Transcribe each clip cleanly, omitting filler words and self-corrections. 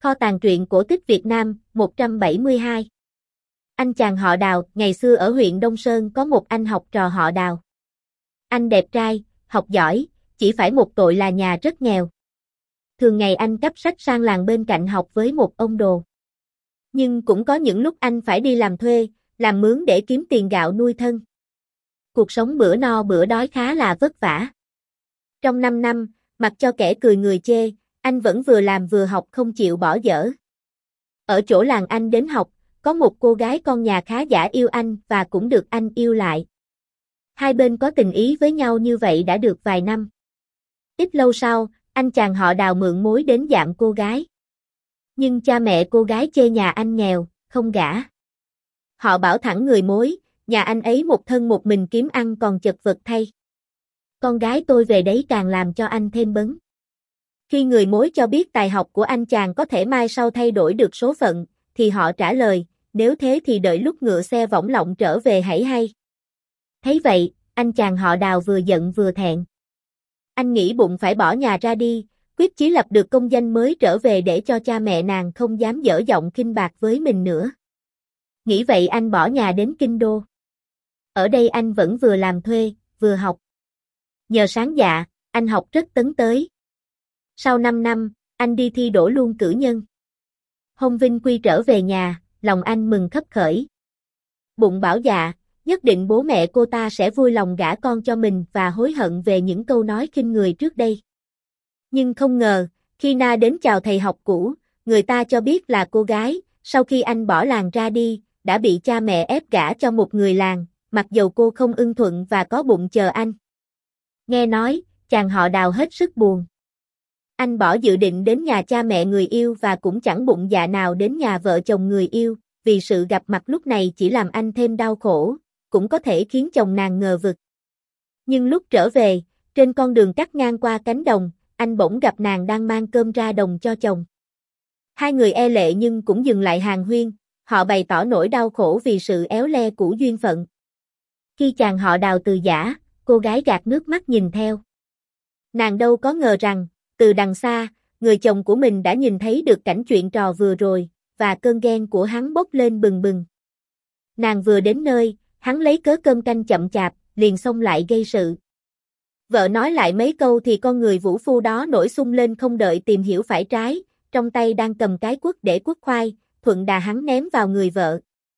Kho tàng truyện cổ tích Việt Nam, 172. Anh chàng họ Đào, ngày xưa ở huyện Đông Sơn có một anh học trò họ Đào. Anh đẹp trai, học giỏi, chỉ phải một tội là nhà rất nghèo. Thường ngày anh cắp sách sang làng bên cạnh học với một ông đồ. Nhưng cũng có những lúc anh phải đi làm thuê, làm mướn để kiếm tiền gạo nuôi thân. Cuộc sống bữa no bữa đói khá là vất vả. Trong 5 năm, mặc cho kẻ cười người chê, anh vẫn vừa làm vừa học không chịu bỏ dở. Ở chỗ làng anh đến học, có một cô gái con nhà khá giả yêu anh và cũng được anh yêu lại. Hai bên có tình ý với nhau như vậy đã được vài năm. Ít lâu sau, anh chàng họ Đào mượn mối đến dạm cô gái. Nhưng cha mẹ cô gái chê nhà anh nghèo, không gả. Họ bảo thẳng người mối, nhà anh ấy một thân một mình kiếm ăn còn chật vật thay. Con gái tôi về đấy càng làm cho anh thêm bấn. Khi người mối cho biết tài học của anh chàng có thể mai sau thay đổi được số phận, thì họ trả lời, nếu thế thì đợi lúc ngựa xe võng lọng trở về hãy hay. Thấy vậy, anh chàng họ Đào vừa giận vừa thẹn. Anh nghĩ bụng phải bỏ nhà ra đi, quyết chí lập được công danh mới trở về để cho cha mẹ nàng không dám dở giọng khinh bạc với mình nữa. Nghĩ vậy anh bỏ nhà đến Kinh Đô. Ở đây anh vẫn vừa làm thuê, vừa học. Nhờ sáng dạ, anh học rất tấn tới. Sau 5 năm, anh đi thi đỗ luôn cử nhân. Hôn Vinh Quy trở về nhà, lòng anh mừng khấp khởi. Bụng bảo dạ, nhất định bố mẹ cô ta sẽ vui lòng gả con cho mình và hối hận về những câu nói khinh người trước đây. Nhưng không ngờ, khi Na đến chào thầy học cũ, người ta cho biết là cô gái, sau khi anh bỏ làng ra đi, đã bị cha mẹ ép gả cho một người làng, mặc dầu cô không ưng thuận và có bụng chờ anh. Nghe nói, chàng họ Đào hết sức buồn. Anh bỏ dự định đến nhà cha mẹ người yêu và cũng chẳng bụng dạ nào đến nhà vợ chồng người yêu, vì sự gặp mặt lúc này chỉ làm anh thêm đau khổ, cũng có thể khiến chồng nàng ngờ vực. Nhưng lúc trở về, trên con đường cắt ngang qua cánh đồng, anh bỗng gặp nàng đang mang cơm ra đồng cho chồng. Hai người e lệ nhưng cũng dừng lại hàn huyên, họ bày tỏ nỗi đau khổ vì sự éo le của duyên phận. Khi chàng họ Đào từ giã, cô gái gạt nước mắt nhìn theo. Nàng đâu có ngờ rằng, từ đằng xa, người chồng của mình đã nhìn thấy được cảnh chuyện trò vừa rồi, và cơn ghen của hắn bốc lên bừng bừng. Nàng vừa đến nơi, hắn lấy cớ cơm canh chậm chạp, liền xông lại gây sự. Vợ nói lại mấy câu thì con người vũ phu đó nổi xung lên không đợi tìm hiểu phải trái, trong tay đang cầm cái quất để quất khoai, thuận đà hắn ném vào người vợ.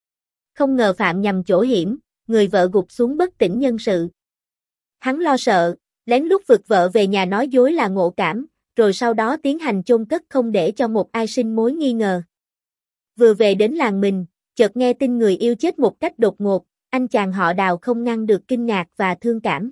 Không ngờ phạm nhầm chỗ hiểm, người vợ gục xuống bất tỉnh nhân sự. Hắn lo sợ, lén lút vực vợ về nhà nói dối là ngộ cảm, rồi sau đó tiến hành chôn cất không để cho một ai sinh mối nghi ngờ. Vừa về đến làng mình, chợt nghe tin người yêu chết một cách đột ngột, anh chàng họ Đào không ngăn được kinh ngạc và thương cảm.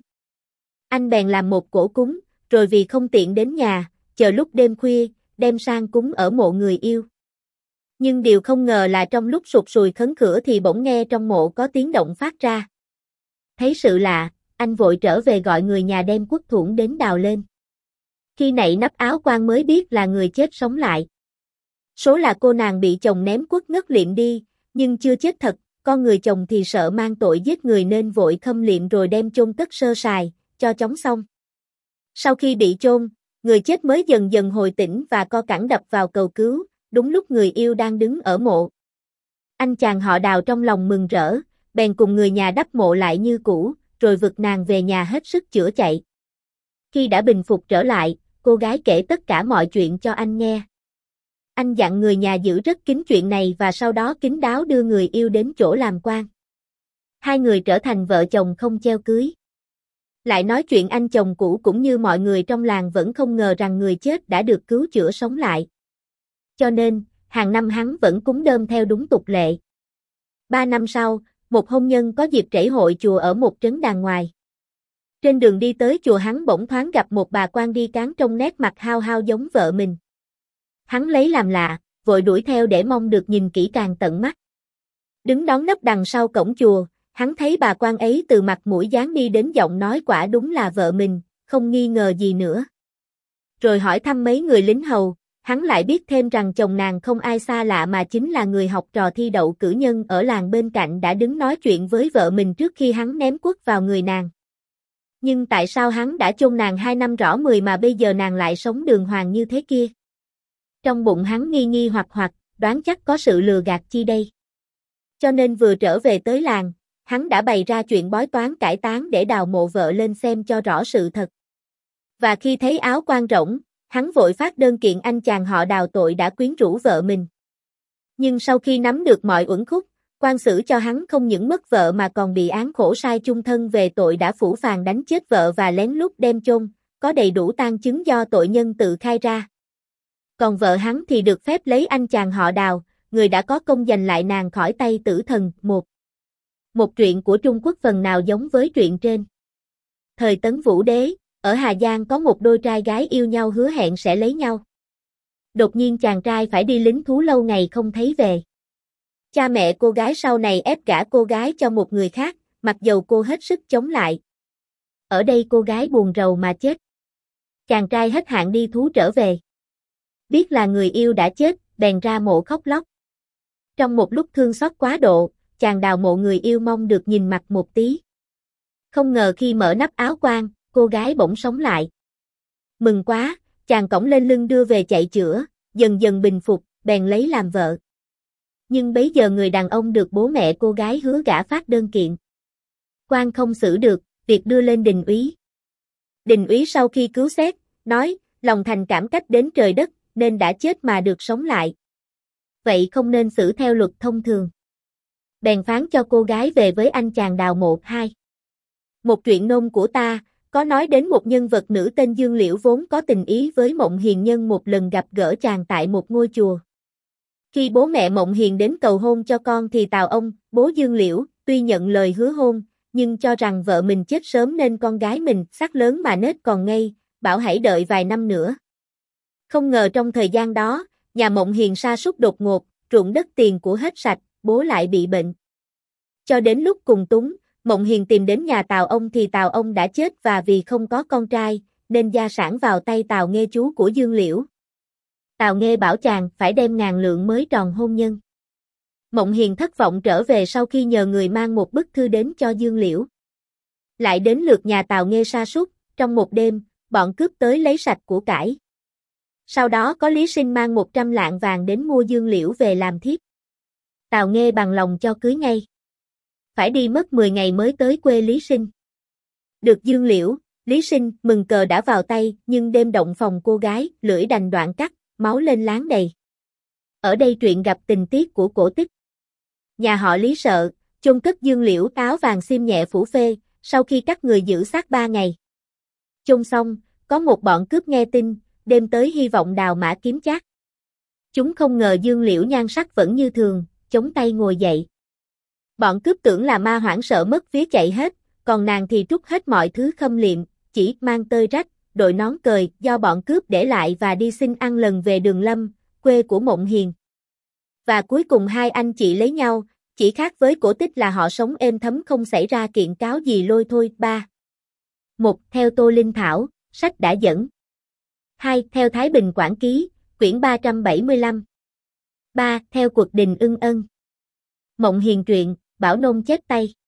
Anh bèn làm một cỗ cúng, rồi vì không tiện đến nhà, chờ lúc đêm khuya, đem sang cúng ở mộ người yêu. Nhưng điều không ngờ là trong lúc sụt sùi khấn khửa thì bỗng nghe trong mộ có tiếng động phát ra. Thấy sự lạ, anh vội trở về gọi người nhà đem quất thủng đến đào lên. Khi nãy nắp áo quan mới biết là người chết sống lại. Số là cô nàng bị chồng ném quất ngất liệm đi, nhưng chưa chết thật, con người chồng thì sợ mang tội giết người nên vội khâm liệm rồi đem chôn cất sơ sài, cho chóng xong. Sau khi bị chôn, người chết mới dần dần hồi tỉnh và co cẳng đập vào cầu cứu, đúng lúc người yêu đang đứng ở mộ. Anh chàng họ Đào trong lòng mừng rỡ, bèn cùng người nhà đắp mộ lại như cũ, rồi vực nàng về nhà hết sức chữa chạy. Khi đã bình phục trở lại, cô gái kể tất cả mọi chuyện cho anh nghe. Anh dặn người nhà giữ rất kín chuyện này và sau đó kín đáo đưa người yêu đến chỗ làm quan. Hai người trở thành vợ chồng không cheo cưới. Lại nói chuyện anh chồng cũ cũng như mọi người trong làng vẫn không ngờ rằng người chết đã được cứu chữa sống lại. Cho nên, hàng năm hắn vẫn cúng đơm theo đúng tục lệ. 3 năm sau, một hôn nhân có dịp trảy hội chùa ở một trấn đàng ngoài. Trên đường đi tới chùa hắn bỗng thoáng gặp một bà quan đi cáng trông nét mặt hao hao giống vợ mình. Hắn lấy làm lạ, vội đuổi theo để mong được nhìn kỹ càng tận mắt. Đứng đón nấp đằng sau cổng chùa, hắn thấy bà quan ấy từ mặt mũi dáng đi đến giọng nói quả đúng là vợ mình, không nghi ngờ gì nữa. Rồi hỏi thăm mấy người lính hầu, hắn lại biết thêm rằng chồng nàng không ai xa lạ mà chính là người học trò thi đậu cử nhân ở làng bên cạnh đã đứng nói chuyện với vợ mình trước khi hắn ném quất vào người nàng. Nhưng tại sao hắn đã chôn nàng 2 năm rõ 10 mà bây giờ nàng lại sống đường hoàng như thế kia? Trong bụng hắn nghi nghi hoặc, đoán chắc có sự lừa gạt chi đây. Cho nên vừa trở về tới làng, hắn đã bày ra chuyện bói toán cải táng để đào mộ vợ lên xem cho rõ sự thật. Và khi thấy áo quan rỗng, hắn vội phát đơn kiện anh chàng họ Đào tội đã quyến rũ vợ mình. Nhưng sau khi nắm được mọi uẩn khúc, quan xử cho hắn không những mất vợ mà còn bị án khổ sai chung thân về tội đã phũ phàng đánh chết vợ và lén lút đem chôn, có đầy đủ tang chứng do tội nhân tự khai ra. Còn vợ hắn thì được phép lấy anh chàng họ Đào, người đã có công giành lại nàng khỏi tay tử thần. Một truyện của Trung Quốc phần nào giống với truyện trên. Thời Tấn Vũ Đế, ở Hà Giang có một đôi trai gái yêu nhau hứa hẹn sẽ lấy nhau. Đột nhiên chàng trai phải đi lính thú lâu ngày không thấy về. Cha mẹ cô gái sau này ép gả cô gái cho một người khác, mặc dầu cô hết sức chống lại. Ở đây cô gái buồn rầu mà chết. Chàng trai hết hạn đi thú trở về. Biết là người yêu đã chết, bèn ra mộ khóc lóc. Trong một lúc thương xót quá độ, chàng đào mộ người yêu mong được nhìn mặt một tí. Không ngờ khi mở nắp áo quan, cô gái bỗng sống lại. Mừng quá, chàng cõng lên lưng đưa về chạy chữa, dần dần bình phục, bèn lấy làm vợ. Nhưng bấy giờ người đàn ông được bố mẹ cô gái hứa gả phát đơn kiện. Quan không xử được, việc đưa lên đình úy. Đình úy sau khi cứu xét, nói, lòng thành cảm cách đến trời đất, nên đã chết mà được sống lại. Vậy không nên xử theo luật thông thường. Bèn phán cho cô gái về với anh chàng đào mộ. 2. Một truyện nôm của ta, có nói đến một nhân vật nữ tên Dương Liễu vốn có tình ý với Mộng Hiền nhân một lần gặp gỡ chàng tại một ngôi chùa. Khi bố mẹ Mộng Hiền đến cầu hôn cho con thì Tào ông, bố Dương Liễu, tuy nhận lời hứa hôn, nhưng cho rằng vợ mình chết sớm nên con gái mình sắc lớn mà nết còn ngây, bảo hãy đợi vài năm nữa. Không ngờ trong thời gian đó, nhà Mộng Hiền sa sút đột ngột, ruộng đất tiền của hết sạch, bố lại bị bệnh. Cho đến lúc cùng túng, Mộng Hiền tìm đến nhà Tào ông thì Tào ông đã chết và vì không có con trai, nên gia sản vào tay Tào Nghê chú của Dương Liễu. Tào Nghê bảo chàng phải đem 1000 lượng mới tròn hôn nhân. Mộng Hiền thất vọng trở về sau khi nhờ người mang một bức thư đến cho Dương Liễu. Lại đến lượt nhà Tào Nghê sa sút, trong một đêm, bọn cướp tới lấy sạch của cải. Sau đó có Lý Sinh mang 100 lạng vàng đến mua Dương Liễu về làm thiếp. Tào Nghê bằng lòng cho cưới ngay. Phải đi mất 10 ngày mới tới quê Lý Sinh. Được Dương Liễu, Lý Sinh mừng cờ đã vào tay, nhưng đêm động phòng cô gái, lưỡi đành đoạn cắt, máu lên láng đầy. Ở đây truyện gặp tình tiết của cổ tích. Nhà họ Lý sợ, chôn cất Dương Liễu áo vàng xiêm nhẹ phủ phê, sau khi các người giữ xác 3 ngày. Chôn xong, có một bọn cướp nghe tin, đêm tới hy vọng đào mã kiếm chác. Chúng không ngờ Dương Liễu nhan sắc vẫn như thường, chống tay ngồi dậy. Bọn cướp tưởng là ma hoảng sợ mất vía chạy hết, còn nàng thì trút hết mọi thứ khâm liệm, chỉ mang tơi rách, đội nón cời do bọn cướp để lại và đi xin ăn lần về Đường Lâm, quê của Mộng Hiền. Và cuối cùng hai anh chị lấy nhau, chỉ khác với cổ tích là họ sống êm thấm không xảy ra kiện cáo gì lôi thôi. 3. 1. Theo Tô Linh Thảo, sách đã dẫn. 2. Theo Thái Bình Quảng Ký, quyển 375. 3. Theo Cuộc Đình Ưng Ân. Mộng Hiền truyện, Bảo Nôn chép tay.